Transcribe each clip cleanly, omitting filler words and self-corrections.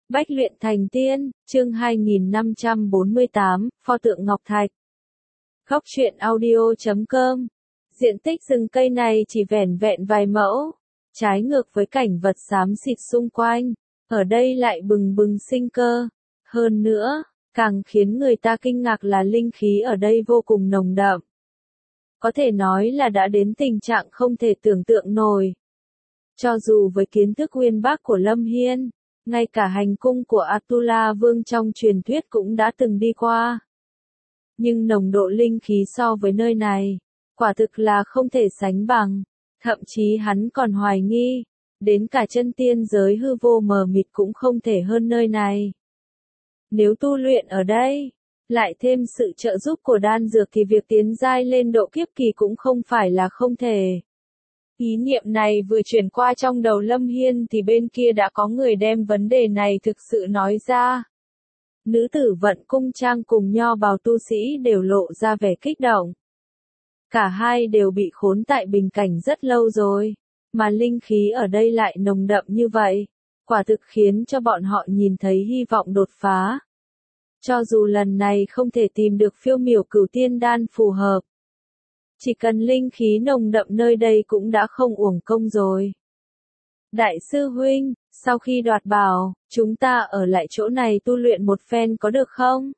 Bách luyện thành tiên, chương 2548, pho tượng Ngọc Thạch. Góc truyện audio.com. Diện tích rừng cây này chỉ vẻn vẹn vài mẫu, trái ngược với cảnh vật xám xịt xung quanh, ở đây lại bừng bừng sinh cơ. Hơn nữa, càng khiến người ta kinh ngạc là linh khí ở đây vô cùng nồng đậm. Có thể nói là đã đến tình trạng không thể tưởng tượng nổi. Cho dù với kiến thức uyên bác của Lâm Hiên, ngay cả hành cung của Atula Vương trong truyền thuyết cũng đã từng đi qua. Nhưng nồng độ linh khí so với nơi này, quả thực là không thể sánh bằng. Thậm chí hắn còn hoài nghi, đến cả chân tiên giới hư vô mờ mịt cũng không thể hơn nơi này. Nếu tu luyện ở đây, lại thêm sự trợ giúp của đan dược thì việc tiến giai lên độ kiếp kỳ cũng không phải là không thể. Ý niệm này vừa chuyển qua trong đầu Lâm Hiên thì bên kia đã có người đem vấn đề này thực sự nói ra. Nữ tử Vận Cung Trang cùng nho bào tu sĩ đều lộ ra vẻ kích động. Cả hai đều bị khốn tại bình cảnh rất lâu rồi, mà linh khí ở đây lại nồng đậm như vậy, quả thực khiến cho bọn họ nhìn thấy hy vọng đột phá. Cho dù lần này không thể tìm được phiêu miểu cửu tiên đan phù hợp, chỉ cần linh khí nồng đậm nơi đây cũng đã không uổng công rồi. Đại sư huynh, sau khi đoạt bảo, chúng ta ở lại chỗ này tu luyện một phen có được không?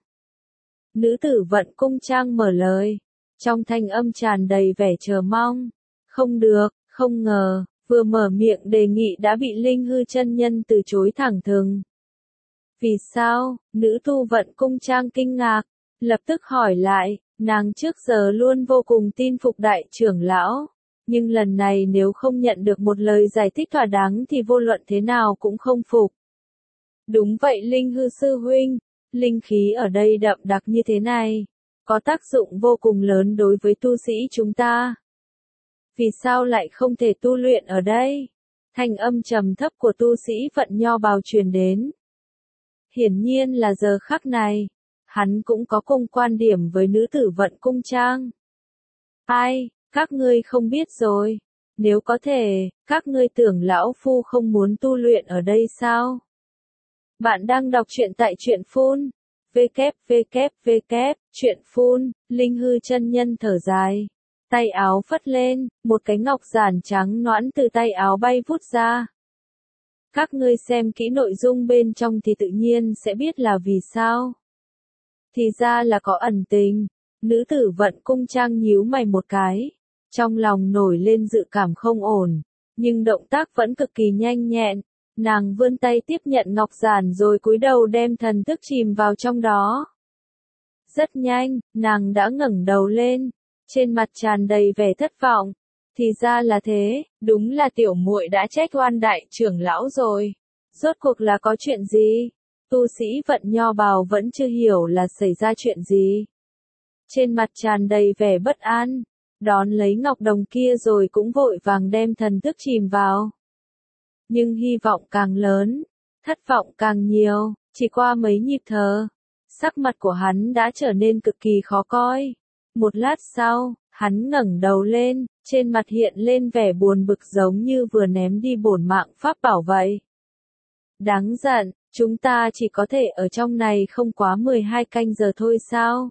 Nữ tử Vận Cung Trang mở lời, trong thanh âm tràn đầy vẻ chờ mong. Không được, không ngờ, vừa mở miệng đề nghị đã bị Linh Hư chân nhân từ chối thẳng thừng. Vì sao? Nữ tu Vận Cung Trang kinh ngạc, lập tức hỏi lại. Nàng trước giờ luôn vô cùng tin phục đại trưởng lão, nhưng lần này nếu không nhận được một lời giải thích thỏa đáng thì vô luận thế nào cũng không phục. Đúng vậy Linh Hư sư huynh, linh khí ở đây đậm đặc như thế này, có tác dụng vô cùng lớn đối với tu sĩ chúng ta. Vì sao lại không thể tu luyện ở đây? Thanh âm trầm thấp của tu sĩ Vận Nho bào truyền đến. Hiển nhiên là giờ khắc này, hắn cũng có cùng quan điểm với nữ tử Vận Cung Trang. Ai, các ngươi không biết rồi. Nếu có thể, các ngươi tưởng lão phu không muốn tu luyện ở đây sao? Bạn đang đọc truyện tại truyện phun. Truyện phun, Linh Hư chân nhân thở dài. Tay áo phất lên, một cái ngọc giản trắng nõn từ tay áo bay vút ra. Các ngươi xem kỹ nội dung bên trong thì tự nhiên sẽ biết là vì sao. Thì ra là có ẩn tình. Nữ tử Vận Cung Trang nhíu mày một cái, trong lòng nổi lên dự cảm không ổn, nhưng động tác vẫn cực kỳ nhanh nhẹn. Nàng vươn tay tiếp nhận ngọc giản rồi cúi đầu đem thần thức chìm vào trong đó. Rất nhanh, nàng đã ngẩng đầu lên, trên mặt tràn đầy vẻ thất vọng. Thì ra là thế, đúng là tiểu muội đã trách oan đại trưởng lão rồi. Rốt cuộc là có chuyện gì? Tu sĩ Vận Nho bào vẫn chưa hiểu là xảy ra chuyện gì. Trên mặt tràn đầy vẻ bất an, đón lấy ngọc đồng kia rồi cũng vội vàng đem thần thức chìm vào. Nhưng hy vọng càng lớn, thất vọng càng nhiều, chỉ qua mấy nhịp thở, sắc mặt của hắn đã trở nên cực kỳ khó coi. Một lát sau, hắn ngẩng đầu lên, trên mặt hiện lên vẻ buồn bực giống như vừa ném đi bổn mạng pháp bảo vậy. Đáng giận, chúng ta chỉ có thể ở trong này không quá 12 canh giờ thôi sao?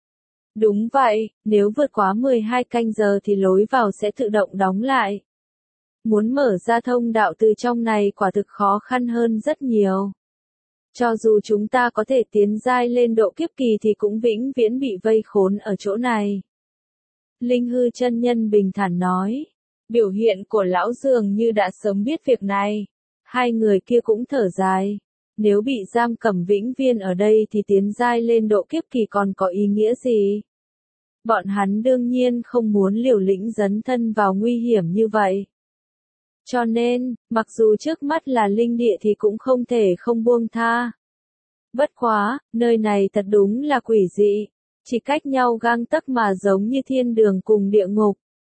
Đúng vậy, nếu vượt quá 12 canh giờ thì lối vào sẽ tự động đóng lại. Muốn mở ra thông đạo từ trong này quả thực khó khăn hơn rất nhiều. Cho dù chúng ta có thể tiến giai lên độ kiếp kỳ thì cũng vĩnh viễn bị vây khốn ở chỗ này. Linh Hư chân nhân bình thản nói. Biểu hiện của lão dường như đã sớm biết việc này. Hai người kia cũng thở dài. Nếu bị giam cầm vĩnh viễn ở đây thì tiến giai lên độ kiếp kỳ còn có ý nghĩa gì? Bọn hắn đương nhiên không muốn liều lĩnh dấn thân vào nguy hiểm như vậy. Cho nên, mặc dù trước mắt là linh địa thì cũng không thể không buông tha. Bất quá, nơi này thật đúng là quỷ dị, chỉ cách nhau gang tấc mà giống như thiên đường cùng địa ngục.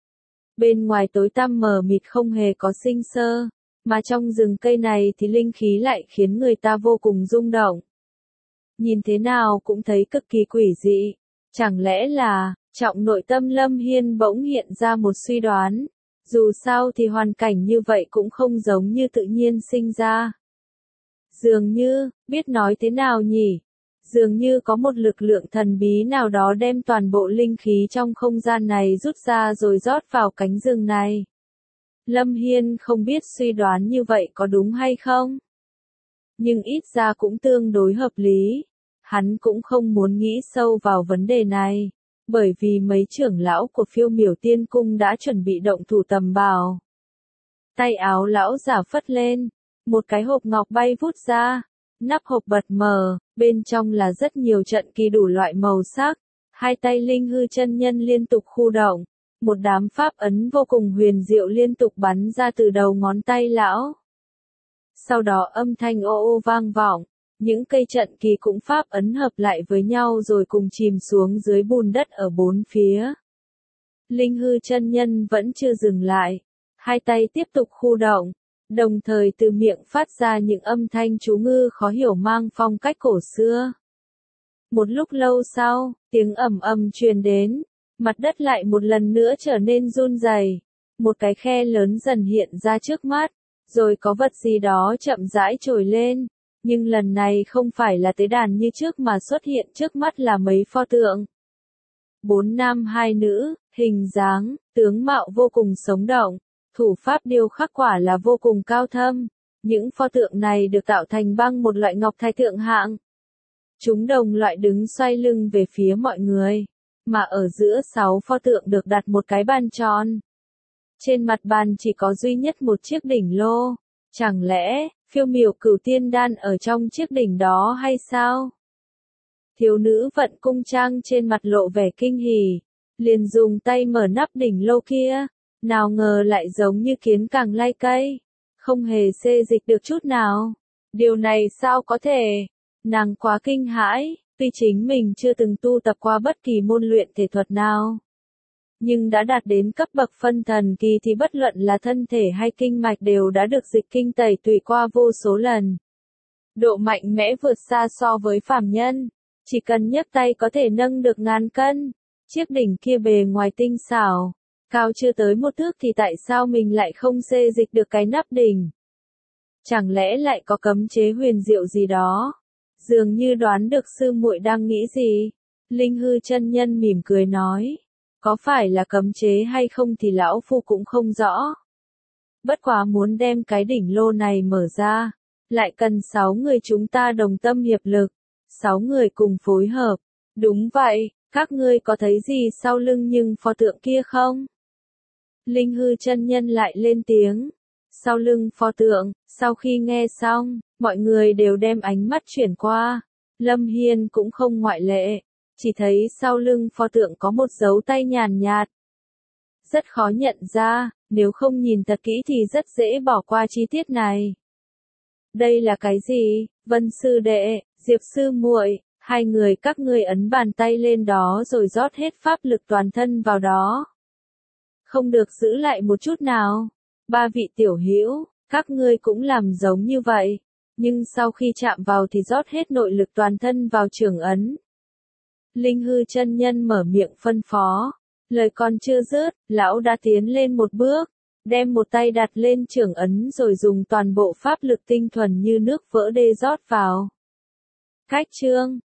Bên ngoài tối tăm mờ mịt không hề có sinh sơ, mà trong rừng cây này thì linh khí lại khiến người ta vô cùng rung động. Nhìn thế nào cũng thấy cực kỳ quỷ dị, chẳng lẽ là, trong nội tâm Lâm Hiên bỗng hiện ra một suy đoán. Dù sao thì hoàn cảnh như vậy cũng không giống như tự nhiên sinh ra. Dường như, biết nói thế nào nhỉ? Dường như có một lực lượng thần bí nào đó đem toàn bộ linh khí trong không gian này rút ra rồi rót vào cánh rừng này. Lâm Hiên không biết suy đoán như vậy có đúng hay không. Nhưng ít ra cũng tương đối hợp lý. Hắn cũng không muốn nghĩ sâu vào vấn đề này. Bởi vì mấy trưởng lão của Phiêu Miểu Tiên Cung đã chuẩn bị động thủ tầm bảo. Tay áo lão giả phất lên. Một cái hộp ngọc bay vút ra. Nắp hộp bật mở, bên trong là rất nhiều trận kỳ đủ loại màu sắc. Hai tay Linh Hư chân nhân liên tục khu động. Một đám pháp ấn vô cùng huyền diệu liên tục bắn ra từ đầu ngón tay lão. Sau đó âm thanh ô ô vang vọng. Những cây trận kỳ cũng pháp ấn hợp lại với nhau rồi cùng chìm xuống dưới bùn đất ở bốn phía. Linh Hư chân nhân vẫn chưa dừng lại. Hai tay tiếp tục khu động. Đồng thời từ miệng phát ra những âm thanh chú ngữ khó hiểu mang phong cách cổ xưa. Một lúc lâu sau, tiếng ầm ầm truyền đến, mặt đất lại một lần nữa trở nên run rẩy. Một cái khe lớn dần hiện ra trước mắt, rồi có vật gì đó chậm rãi trồi lên, nhưng lần này không phải là tế đàn như trước mà xuất hiện trước mắt là mấy pho tượng. 4 nam 2 nữ, hình dáng, tướng mạo vô cùng sống động. Thủ pháp điêu khắc quả là vô cùng cao thâm. Những pho tượng này được tạo thành bằng một loại ngọc thạch thượng hạng. Chúng đồng loại đứng xoay lưng về phía mọi người. Mà ở giữa 6 pho tượng được đặt một cái bàn tròn. Trên mặt bàn chỉ có duy nhất một chiếc đỉnh lô. Chẳng lẽ, Phiêu Miểu Cửu Tiên Đan ở trong chiếc đỉnh đó hay sao? Thiếu nữ vận cung trang trên mặt lộ vẻ kinh hỉ. Liền dùng tay mở nắp đỉnh lô kia. Nào ngờ lại giống như kiến càng lay cây. Không hề xê dịch được chút nào. Điều này sao có thể? Nàng quá kinh hãi, tuy chính mình chưa từng tu tập qua bất kỳ môn luyện thể thuật nào. Nhưng đã đạt đến cấp bậc phân thần kỳ thì bất luận là thân thể hay kinh mạch đều đã được dịch kinh tẩy tùy qua vô số lần. Độ mạnh mẽ vượt xa so với phàm nhân. Chỉ cần nhấc tay có thể nâng được ngàn cân. Chiếc đỉnh kia bề ngoài tinh xảo. Cao chưa tới một thước thì tại sao mình lại không xê dịch được cái nắp đỉnh? Chẳng lẽ lại có cấm chế huyền diệu gì đó? Dường như đoán được sư muội đang nghĩ gì. Linh Hư chân nhân mỉm cười nói. Có phải là cấm chế hay không thì lão phu cũng không rõ. Bất quá muốn đem cái đỉnh lô này mở ra. Lại cần 6 người chúng ta đồng tâm hiệp lực. 6 người cùng phối hợp. Đúng vậy, các ngươi có thấy gì sau lưng nhưng pho tượng kia không? Linh Hư chân nhân lại lên tiếng. Sau lưng pho tượng, sau khi nghe xong, mọi người đều đem ánh mắt chuyển qua. Lâm Hiên cũng không ngoại lệ. Chỉ thấy sau lưng pho tượng có một dấu tay nhàn nhạt. Rất khó nhận ra, nếu không nhìn thật kỹ thì rất dễ bỏ qua chi tiết này. Đây là cái gì? Vân sư đệ, Diệp sư muội, hai người các ngươi ấn bàn tay lên đó rồi rót hết pháp lực toàn thân vào đó. Không được giữ lại một chút nào. Ba vị tiểu hữu, các ngươi cũng làm giống như vậy. Nhưng sau khi chạm vào thì rót hết nội lực toàn thân vào trường ấn. Linh Hư chân nhân mở miệng phân phó. Lời còn chưa dứt, lão đã tiến lên một bước. Đem một tay đặt lên trường ấn rồi dùng toàn bộ pháp lực tinh thuần như nước vỡ đê rót vào. Cách chương